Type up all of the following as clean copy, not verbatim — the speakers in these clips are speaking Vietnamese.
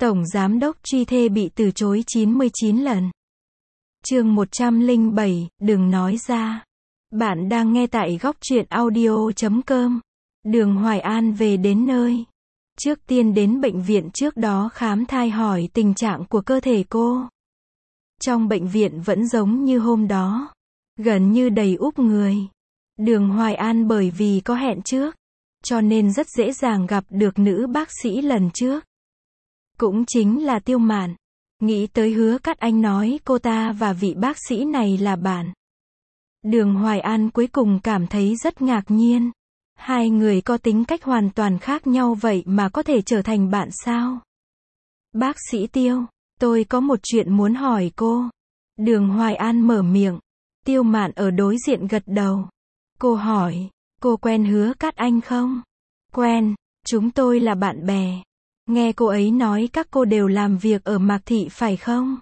Tổng Giám đốc truy thê bị từ chối 99 lần. Chương 107, đừng nói ra. Bạn đang nghe tại góc truyện audio.com. Đường Hoài An về đến nơi. Trước tiên đến bệnh viện trước đó khám thai hỏi tình trạng của cơ thể cô. Trong bệnh viện vẫn giống như hôm đó. Gần như đầy úp người. Đường Hoài An bởi vì có hẹn trước, cho nên rất dễ dàng gặp được nữ bác sĩ lần trước. Cũng chính là Tiêu Mạn. Nghĩ tới Hứa Cát Anh nói cô ta và vị bác sĩ này là bạn. Đường Hoài An cuối cùng cảm thấy rất ngạc nhiên. Hai người có tính cách hoàn toàn khác nhau vậy mà có thể trở thành bạn sao? Bác sĩ Tiêu, tôi có một chuyện muốn hỏi cô. Đường Hoài An mở miệng. Tiêu Mạn ở đối diện gật đầu. Cô hỏi, cô quen Hứa Cát Anh không? Quen, chúng tôi là bạn bè. Nghe cô ấy nói các cô đều làm việc ở Mạc Thị phải không?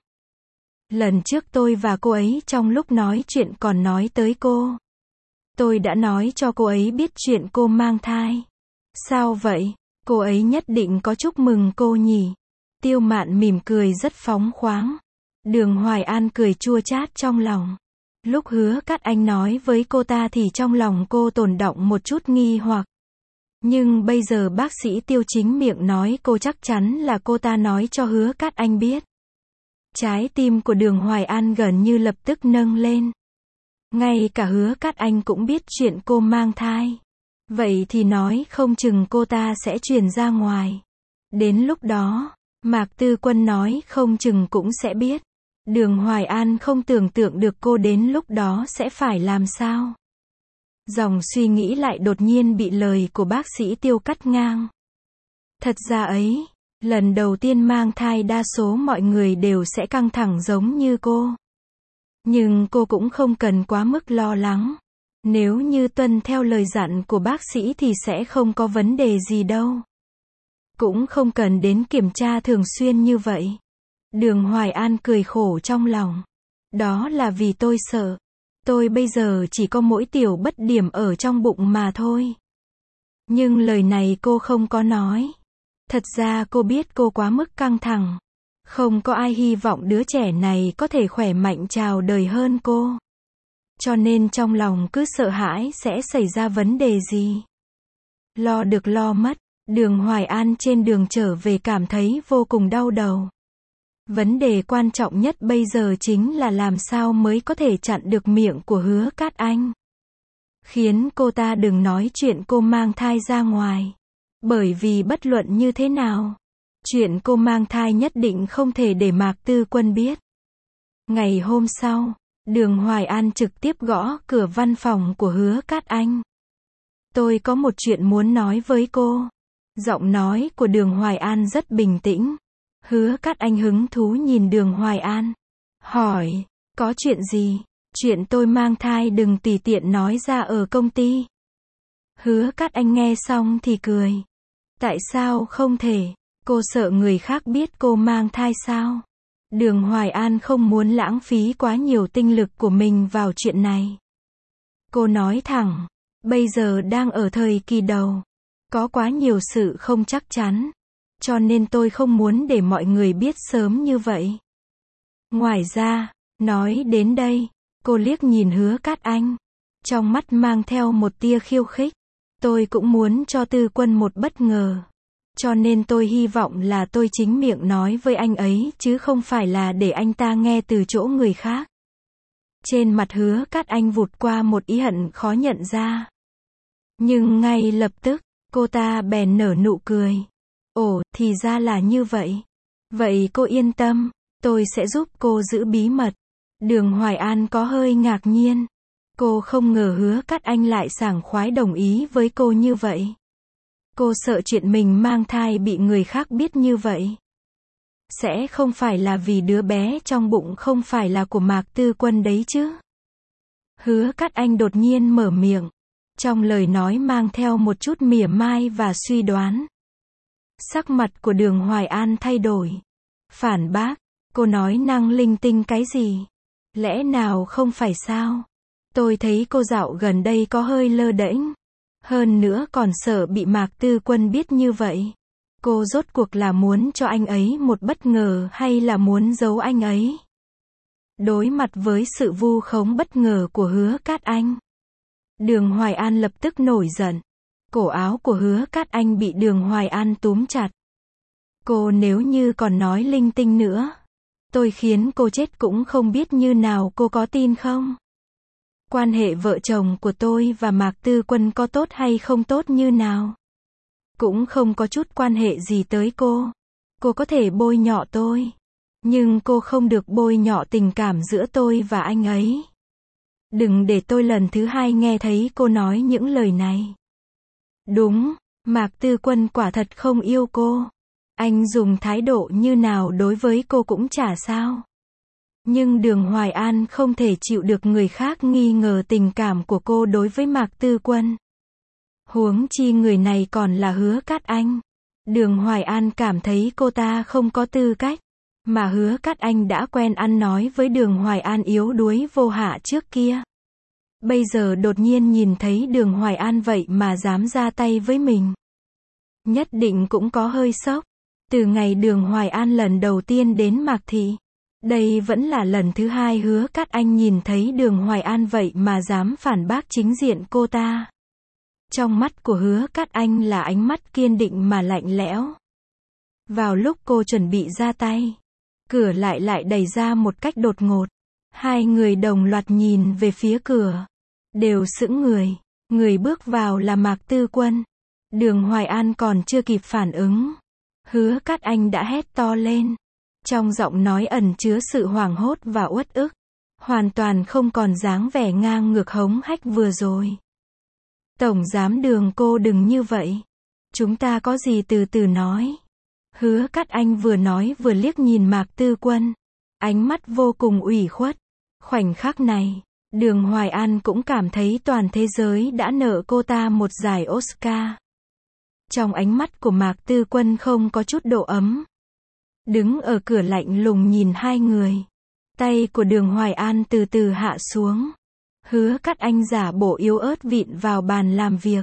Lần trước tôi và cô ấy trong lúc nói chuyện còn nói tới cô. Tôi đã nói cho cô ấy biết chuyện cô mang thai. Sao vậy? Cô ấy nhất định có chúc mừng cô nhỉ? Tiêu Mạn mỉm cười rất phóng khoáng. Đường Hoài An cười chua chát trong lòng. Lúc Hứa Cát Anh nói với cô ta thì trong lòng cô tồn đọng một chút nghi hoặc. Nhưng bây giờ bác sĩ Tiêu chính miệng nói cô chắc chắn là cô ta nói cho Hứa Cát Anh biết. Trái tim của Đường Hoài An gần như lập tức nâng lên. Ngay cả Hứa Cát Anh cũng biết chuyện cô mang thai. Vậy thì nói không chừng cô ta sẽ truyền ra ngoài. Đến lúc đó, Mạc Tư Quân nói không chừng cũng sẽ biết. Đường Hoài An không tưởng tượng được cô đến lúc đó sẽ phải làm sao. Dòng suy nghĩ lại đột nhiên bị lời của bác sĩ Tiêu cắt ngang. Thật ra ấy, lần đầu tiên mang thai đa số mọi người đều sẽ căng thẳng giống như cô. Nhưng cô cũng không cần quá mức lo lắng. Nếu như tuân theo lời dặn của bác sĩ thì sẽ không có vấn đề gì đâu. Cũng không cần đến kiểm tra thường xuyên như vậy. Đường Hoài An cười khổ trong lòng. Đó là vì tôi sợ. Tôi bây giờ chỉ có mỗi tiểu bất điểm ở trong bụng mà thôi. Nhưng lời này cô không có nói. Thật ra cô biết cô quá mức căng thẳng. Không có ai hy vọng đứa trẻ này có thể khỏe mạnh chào đời hơn cô. Cho nên trong lòng cứ sợ hãi sẽ xảy ra vấn đề gì. Lo được lo mất, Đường Hoài An trên đường trở về cảm thấy vô cùng đau đầu. Vấn đề quan trọng nhất bây giờ chính là làm sao mới có thể chặn được miệng của Hứa Cát Anh. Khiến cô ta đừng nói chuyện cô mang thai ra ngoài. Bởi vì bất luận như thế nào, chuyện cô mang thai nhất định không thể để Mạc Tư Quân biết. Ngày hôm sau, Đường Hoài An trực tiếp gõ cửa văn phòng của Hứa Cát Anh. Tôi có một chuyện muốn nói với cô. Giọng nói của Đường Hoài An rất bình tĩnh. Hứa Cát Anh hứng thú nhìn Đường Hoài An. Hỏi, có chuyện gì? Chuyện tôi mang thai đừng tùy tiện nói ra ở công ty. Hứa Cát Anh nghe xong thì cười. Tại sao không thể? Cô sợ người khác biết cô mang thai sao? Đường Hoài An không muốn lãng phí quá nhiều tinh lực của mình vào chuyện này. Cô nói thẳng, bây giờ đang ở thời kỳ đầu. Có quá nhiều sự không chắc chắn. Cho nên tôi không muốn để mọi người biết sớm như vậy. Ngoài ra, nói đến đây, cô liếc nhìn Hứa Cát Anh. Trong mắt mang theo một tia khiêu khích. Tôi cũng muốn cho Tư Quân một bất ngờ. Cho nên tôi hy vọng là tôi chính miệng nói với anh ấy chứ không phải là để anh ta nghe từ chỗ người khác. Trên mặt Hứa Cát Anh vụt qua một ý hận khó nhận ra. Nhưng ngay lập tức, cô ta bèn nở nụ cười. Ồ, thì ra là như vậy. Vậy cô yên tâm, tôi sẽ giúp cô giữ bí mật. Đường Hoài An có hơi ngạc nhiên. Cô không ngờ Hứa Cát Anh lại sảng khoái đồng ý với cô như vậy. Cô sợ chuyện mình mang thai bị người khác biết như vậy. Sẽ không phải là vì đứa bé trong bụng không phải là của Mạc Tư Quân đấy chứ? Hứa Cát Anh đột nhiên mở miệng. Trong lời nói mang theo một chút mỉa mai và suy đoán. Sắc mặt của Đường Hoài An thay đổi. Phản bác, cô nói năng linh tinh cái gì? Lẽ nào không phải sao? Tôi thấy cô dạo gần đây có hơi lơ đễnh. Hơn nữa còn sợ bị Mạc Tư Quân biết như vậy. Cô rốt cuộc là muốn cho anh ấy một bất ngờ hay là muốn giấu anh ấy? Đối mặt với sự vu khống bất ngờ của Hứa Cát Anh, Đường Hoài An lập tức nổi giận. Cổ áo của Hứa Cát Anh bị Đường Hoài An túm chặt. Cô nếu như còn nói linh tinh nữa, tôi khiến cô chết cũng không biết như nào, cô có tin không? Quan hệ vợ chồng của tôi và Mạc Tư Quân có tốt hay không tốt như nào? Cũng không có chút quan hệ gì tới cô. Cô có thể bôi nhọ tôi, nhưng cô không được bôi nhọ tình cảm giữa tôi và anh ấy. Đừng để tôi lần thứ hai nghe thấy cô nói những lời này. Đúng, Mạc Tư Quân quả thật không yêu cô. Anh dùng thái độ như nào đối với cô cũng chả sao. Nhưng Đường Hoài An không thể chịu được người khác nghi ngờ tình cảm của cô đối với Mạc Tư Quân. Huống chi người này còn là Hứa Cát Anh. Đường Hoài An cảm thấy cô ta không có tư cách. Mà Hứa Cát Anh đã quen ăn nói với Đường Hoài An yếu đuối vô hạ trước kia. Bây giờ đột nhiên nhìn thấy Đường Hoài An vậy mà dám ra tay với mình. Nhất định cũng có hơi sốc. Từ ngày Đường Hoài An lần đầu tiên đến Mạc Thị, đây vẫn là lần thứ hai Hứa Cát Anh nhìn thấy Đường Hoài An vậy mà dám phản bác chính diện cô ta. Trong mắt của Hứa Cát Anh là ánh mắt kiên định mà lạnh lẽo. Vào lúc cô chuẩn bị ra tay, cửa lại đẩy ra một cách đột ngột. Hai người đồng loạt nhìn về phía cửa, đều sững người. Người bước vào là Mạc Tư Quân. Đường Hoài An còn chưa kịp phản ứng, Hứa Cát Anh đã hét to lên. Trong giọng nói ẩn chứa sự hoảng hốt và uất ức, hoàn toàn không còn dáng vẻ ngang ngược hống hách vừa rồi. Tổng giám Đường, cô đừng như vậy. Chúng ta có gì từ từ nói. Hứa Cát Anh vừa nói vừa liếc nhìn Mạc Tư Quân, ánh mắt vô cùng ủy khuất. Khoảnh khắc này, Đường Hoài An cũng cảm thấy toàn thế giới đã nợ cô ta một giải Oscar. Trong ánh mắt của Mạc Tư Quân không có chút độ ấm. Đứng ở cửa lạnh lùng nhìn hai người. Tay của Đường Hoài An từ từ hạ xuống. Hứa Cát Anh giả bộ yếu ớt vịn vào bàn làm việc.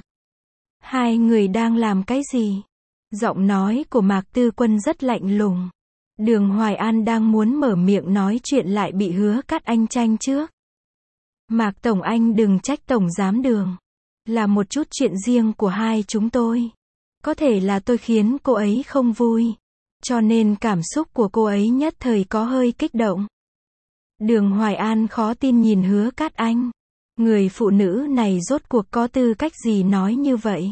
Hai người đang làm cái gì? Giọng nói của Mạc Tư Quân rất lạnh lùng. Đường Hoài An đang muốn mở miệng nói chuyện lại bị Hứa Cát Anh tranh trước. Mạc Tổng, anh đừng trách Tổng giám Đường. Là một chút chuyện riêng của hai chúng tôi. Có thể là tôi khiến cô ấy không vui, cho nên cảm xúc của cô ấy nhất thời có hơi kích động. Đường Hoài An khó tin nhìn Hứa Cát Anh. Người phụ nữ này rốt cuộc có tư cách gì nói như vậy?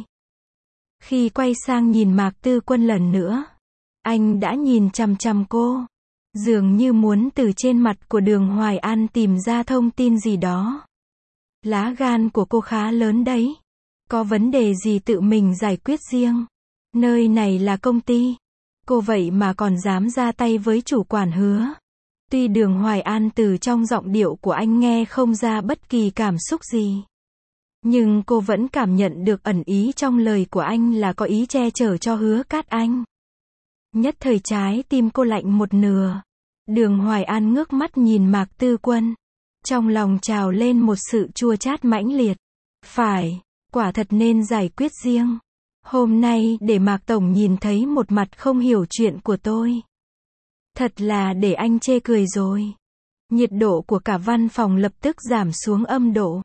Khi quay sang nhìn Mạc Tư Quân lần nữa, anh đã nhìn chằm chằm cô, dường như muốn từ trên mặt của Đường Hoài An tìm ra thông tin gì đó. Lá gan của cô khá lớn đấy. Có vấn đề gì tự mình giải quyết riêng. Nơi này là công ty. Cô vậy mà còn dám ra tay với chủ quản Hứa. Tuy Đường Hoài An từ trong giọng điệu của anh nghe không ra bất kỳ cảm xúc gì, nhưng cô vẫn cảm nhận được ẩn ý trong lời của anh là có ý che chở cho Hứa Cát Anh. Nhất thời trái tim cô lạnh một nửa. Đường Hoài An ngước mắt nhìn Mạc Tư Quân. Trong lòng trào lên một sự chua chát mãnh liệt. Phải, quả thật nên giải quyết riêng. Hôm nay để Mạc Tổng nhìn thấy một mặt không hiểu chuyện của tôi, thật là để anh chê cười rồi. Nhiệt độ của cả văn phòng lập tức giảm xuống âm độ.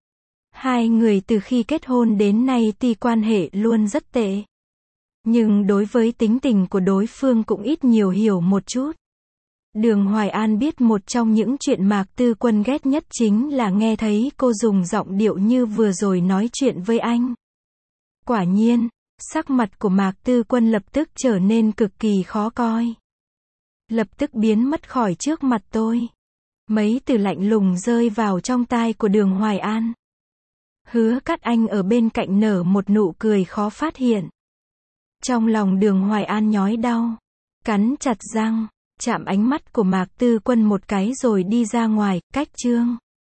Hai người từ khi kết hôn đến nay tuy quan hệ luôn rất tệ, nhưng đối với tính tình của đối phương cũng ít nhiều hiểu một chút. Đường Hoài An biết một trong những chuyện Mạc Tư Quân ghét nhất chính là nghe thấy cô dùng giọng điệu như vừa rồi nói chuyện với anh. Quả nhiên, sắc mặt của Mạc Tư Quân lập tức trở nên cực kỳ khó coi. Lập tức biến mất khỏi trước mặt tôi. Mấy từ lạnh lùng rơi vào trong tai của Đường Hoài An. Hứa Cát Anh ở bên cạnh nở một nụ cười khó phát hiện. Trong lòng Đường Hoài An nhói đau, cắn chặt răng, chạm ánh mắt của Mạc Tư Quân một cái rồi đi ra ngoài, cách chương.